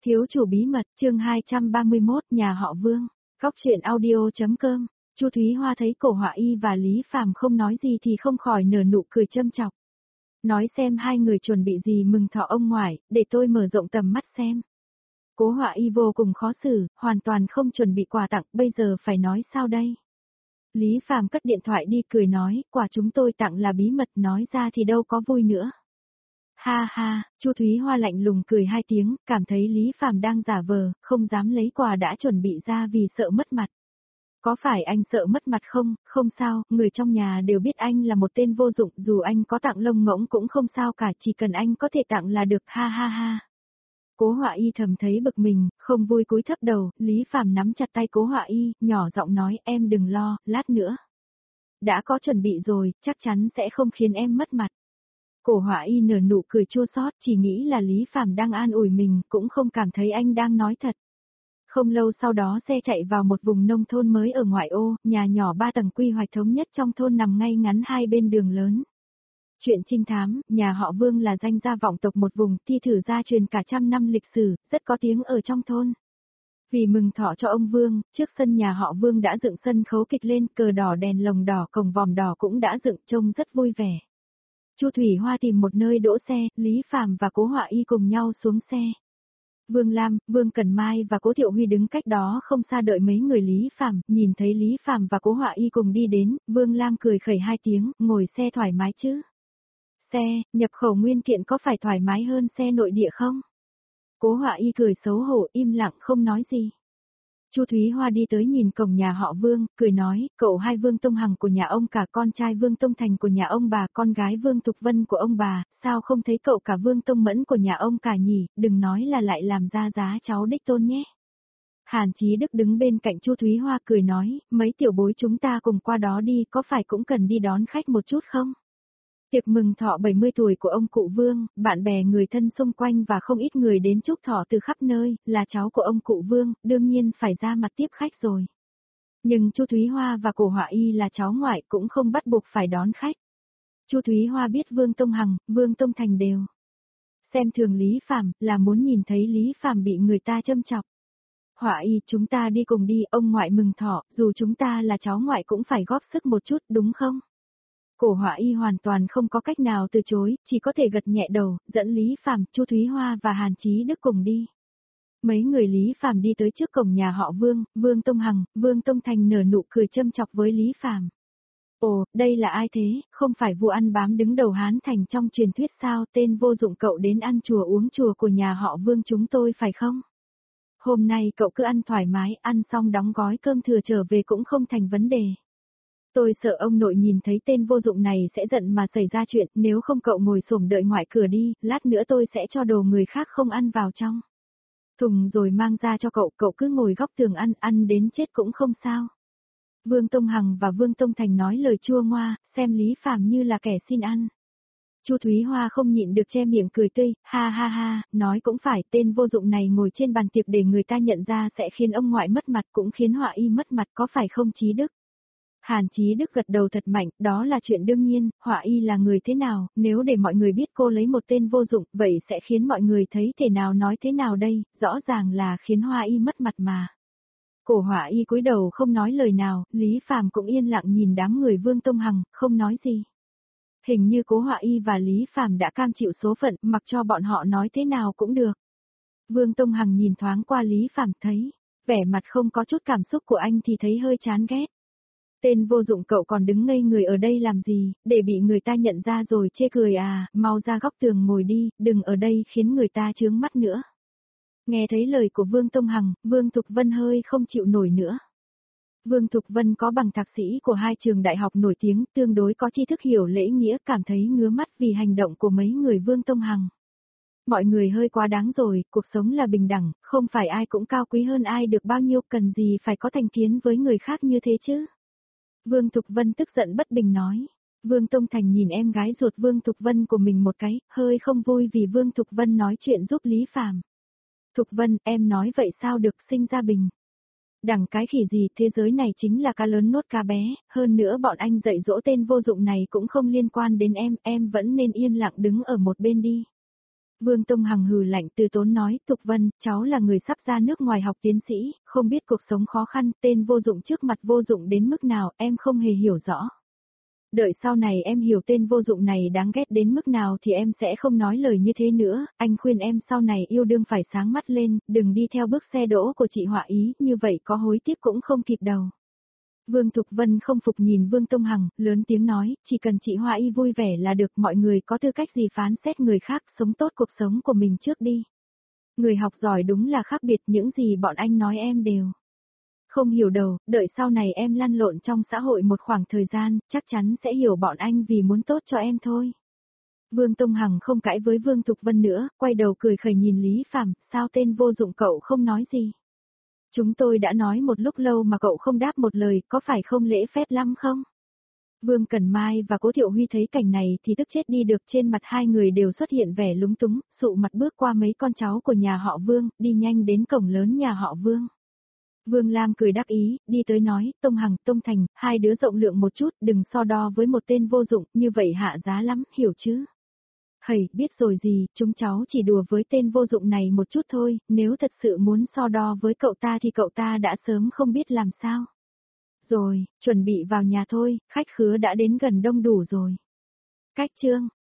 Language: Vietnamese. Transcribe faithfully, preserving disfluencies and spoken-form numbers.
Thiếu chủ bí mật, chương hai trăm ba mươi mốt, nhà họ Vương. Góc truyện audio.com. Chu Thúy Hoa thấy Cổ Họa Y và Lý Phàm không nói gì thì không khỏi nở nụ cười châm chọc. Nói xem hai người chuẩn bị gì mừng thọ ông ngoại, để tôi mở rộng tầm mắt xem. Cố Họa Y vô cùng khó xử, hoàn toàn không chuẩn bị quà tặng, bây giờ phải nói sao đây? Lý Phàm cất điện thoại đi cười nói, quà chúng tôi tặng là bí mật, nói ra thì đâu có vui nữa. Ha ha, Chu Thúy Hoa lạnh lùng cười hai tiếng, cảm thấy Lý Phàm đang giả vờ, không dám lấy quà đã chuẩn bị ra vì sợ mất mặt. Có phải anh sợ mất mặt không? Không sao, người trong nhà đều biết anh là một tên vô dụng, dù anh có tặng lông ngỗng cũng không sao cả, chỉ cần anh có thể tặng là được, ha ha ha. Cố Họa Y thầm thấy bực mình, không vui cúi thấp đầu, Lý Phàm nắm chặt tay Cố Họa Y, nhỏ giọng nói, em đừng lo, lát nữa. Đã có chuẩn bị rồi, chắc chắn sẽ không khiến em mất mặt. Cổ Họa Y nở nụ cười chua xót, chỉ nghĩ là Lý Phàm đang an ủi mình, cũng không cảm thấy anh đang nói thật. Không lâu sau đó xe chạy vào một vùng nông thôn mới ở ngoại ô, nhà nhỏ ba tầng quy hoạch thống nhất trong thôn nằm ngay ngắn hai bên đường lớn. Chuyện trinh thám, nhà họ Vương là danh gia vọng tộc một vùng, thi thử gia truyền cả trăm năm lịch sử, rất có tiếng ở trong thôn. Vì mừng thọ cho ông Vương, trước sân nhà họ Vương đã dựng sân khấu kịch lên, cờ đỏ đèn lồng đỏ cổng vòm đỏ cũng đã dựng, trông rất vui vẻ. Chu Thủy Hoa tìm một nơi đỗ xe, Lý Phàm và Cố Họa Y cùng nhau xuống xe. Vương Lam, Vương Cần Mai và Cố Thiệu Huy đứng cách đó không xa đợi mấy người Lý Phàm, nhìn thấy Lý Phàm và Cố Họa Y cùng đi đến, Vương Lam cười khẩy hai tiếng, ngồi xe thoải mái chứ. Xe, nhập khẩu nguyên kiện có phải thoải mái hơn xe nội địa không? Cố Họa Y cười xấu hổ, im lặng không nói gì. Chu Thúy Hoa đi tới nhìn cổng nhà họ Vương, cười nói, cậu hai Vương Tông Hằng của nhà ông cả, con trai Vương Tông Thành của nhà ông bà, con gái Vương Thục Vân của ông bà, sao không thấy cậu cả Vương Tông Mẫn của nhà ông cả nhỉ, đừng nói là lại làm ra giá cháu đích tôn nhé. Hàn Chí Đức đứng bên cạnh Chu Thúy Hoa cười nói, mấy tiểu bối chúng ta cùng qua đó đi, có phải cũng cần đi đón khách một chút không? Tiệc mừng thọ bảy mươi tuổi của ông cụ Vương, bạn bè người thân xung quanh và không ít người đến chúc thọ từ khắp nơi, là cháu của ông cụ Vương, đương nhiên phải ra mặt tiếp khách rồi. Nhưng Chu Thúy Hoa và Cổ Họa Y là cháu ngoại cũng không bắt buộc phải đón khách. Chu Thúy Hoa biết Vương Tông Hằng, Vương Tông Thành đều xem thường Lý Phàm, là muốn nhìn thấy Lý Phàm bị người ta châm chọc. Họa Y, chúng ta đi cùng đi, ông ngoại mừng thọ, dù chúng ta là cháu ngoại cũng phải góp sức một chút, đúng không? Cổ Họa Y hoàn toàn không có cách nào từ chối, chỉ có thể gật nhẹ đầu, dẫn Lý Phàm, Chu Thúy Hoa và Hàn Chí Đức cùng đi. Mấy người Lý Phàm đi tới trước cổng nhà họ Vương, Vương Tông Hằng, Vương Tông Thành nở nụ cười châm chọc với Lý Phàm. Ồ, đây là ai thế, không phải vua ăn bám đứng đầu Hán Thành trong truyền thuyết sao, tên vô dụng cậu đến ăn chùa uống chùa của nhà họ Vương chúng tôi phải không? Hôm nay cậu cứ ăn thoải mái, ăn xong đóng gói cơm thừa trở về cũng không thành vấn đề. Tôi sợ ông nội nhìn thấy tên vô dụng này sẽ giận mà xảy ra chuyện, nếu không cậu ngồi xổm đợi ngoài cửa đi, lát nữa tôi sẽ cho đồ người khác không ăn vào trong thùng rồi mang ra cho cậu, cậu cứ ngồi góc tường ăn, ăn đến chết cũng không sao. Vương Tông Hằng và Vương Tông Thành nói lời chua ngoa, xem Lý Phàm như là kẻ xin ăn. Chu Thúy Hoa không nhịn được che miệng cười tươi, ha ha ha, nói cũng phải, tên vô dụng này ngồi trên bàn tiệc để người ta nhận ra sẽ khiến ông ngoại mất mặt cũng khiến Họa Y mất mặt có phải không Chí Đức? Hàn Chí Đức gật đầu thật mạnh, đó là chuyện đương nhiên, Họa Y là người thế nào, nếu để mọi người biết cô lấy một tên vô dụng, vậy sẽ khiến mọi người thấy thế nào nói thế nào đây, rõ ràng là khiến Họa Y mất mặt mà. Cổ Họa Y cúi đầu không nói lời nào, Lý Phàm cũng yên lặng nhìn đám người Vương Tông Hằng, không nói gì. Hình như Cố Họa Y và Lý Phàm đã cam chịu số phận, mặc cho bọn họ nói thế nào cũng được. Vương Tông Hằng nhìn thoáng qua Lý Phàm thấy, vẻ mặt không có chút cảm xúc của anh thì thấy hơi chán ghét. Tên vô dụng cậu còn đứng ngây người ở đây làm gì, để bị người ta nhận ra rồi chê cười à, mau ra góc tường ngồi đi, đừng ở đây khiến người ta chướng mắt nữa. Nghe thấy lời của Vương Tông Hằng, Vương Thục Vân hơi không chịu nổi nữa. Vương Thục Vân có bằng thạc sĩ của hai trường đại học nổi tiếng, tương đối có tri thức hiểu lễ nghĩa, cảm thấy ngứa mắt vì hành động của mấy người Vương Tông Hằng. Mọi người hơi quá đáng rồi, cuộc sống là bình đẳng, không phải ai cũng cao quý hơn ai được bao nhiêu, cần gì phải có thành kiến với người khác như thế chứ. Vương Thục Vân tức giận bất bình nói. Vương Tông Thành nhìn em gái ruột Vương Thục Vân của mình một cái, hơi không vui vì Vương Thục Vân nói chuyện giúp Lý Phàm. Thục Vân, em nói vậy sao được, sinh ra bình đẳng cái khỉ gì, thế giới này chính là cá lớn nuốt cá bé, hơn nữa bọn anh dạy dỗ tên vô dụng này cũng không liên quan đến em, em vẫn nên yên lặng đứng ở một bên đi. Vương Tông Hằng hừ lạnh từ tốn nói, Tục Vân, cháu là người sắp ra nước ngoài học tiến sĩ, không biết cuộc sống khó khăn, tên vô dụng trước mặt vô dụng đến mức nào, em không hề hiểu rõ. Đợi sau này em hiểu tên vô dụng này đáng ghét đến mức nào thì em sẽ không nói lời như thế nữa, anh khuyên em sau này yêu đương phải sáng mắt lên, đừng đi theo bước xe đỗ của chị Họa Ý, như vậy có hối tiếc cũng không kịp đâu. Vương Thục Vân không phục nhìn Vương Tông Hằng, lớn tiếng nói, chỉ cần chị Hoa Y vui vẻ là được, mọi người có tư cách gì phán xét người khác, sống tốt cuộc sống của mình trước đi. Người học giỏi đúng là khác biệt, những gì bọn anh nói em đều không hiểu đâu, đợi sau này em lăn lộn trong xã hội một khoảng thời gian, chắc chắn sẽ hiểu bọn anh vì muốn tốt cho em thôi. Vương Tông Hằng không cãi với Vương Thục Vân nữa, quay đầu cười khẩy nhìn Lý Phàm, sao tên vô dụng cậu không nói gì? Chúng tôi đã nói một lúc lâu mà cậu không đáp một lời, có phải không lễ phép lắm không? Vương Cẩn Mai và Cố Thiệu Huy thấy cảnh này thì tức chết đi được, trên mặt hai người đều xuất hiện vẻ lúng túng, sụ mặt bước qua mấy con cháu của nhà họ Vương, đi nhanh đến cổng lớn nhà họ Vương. Vương Lam cười đắc ý, đi tới nói, Tông Hằng, Tông Thành, hai đứa rộng lượng một chút, đừng so đo với một tên vô dụng, như vậy hạ giá lắm, hiểu chứ? Hầy, biết rồi gì, chúng cháu chỉ đùa với tên vô dụng này một chút thôi, nếu thật sự muốn so đo với cậu ta thì cậu ta đã sớm không biết làm sao. Rồi, chuẩn bị vào nhà thôi, khách khứa đã đến gần đông đủ rồi. Cách chương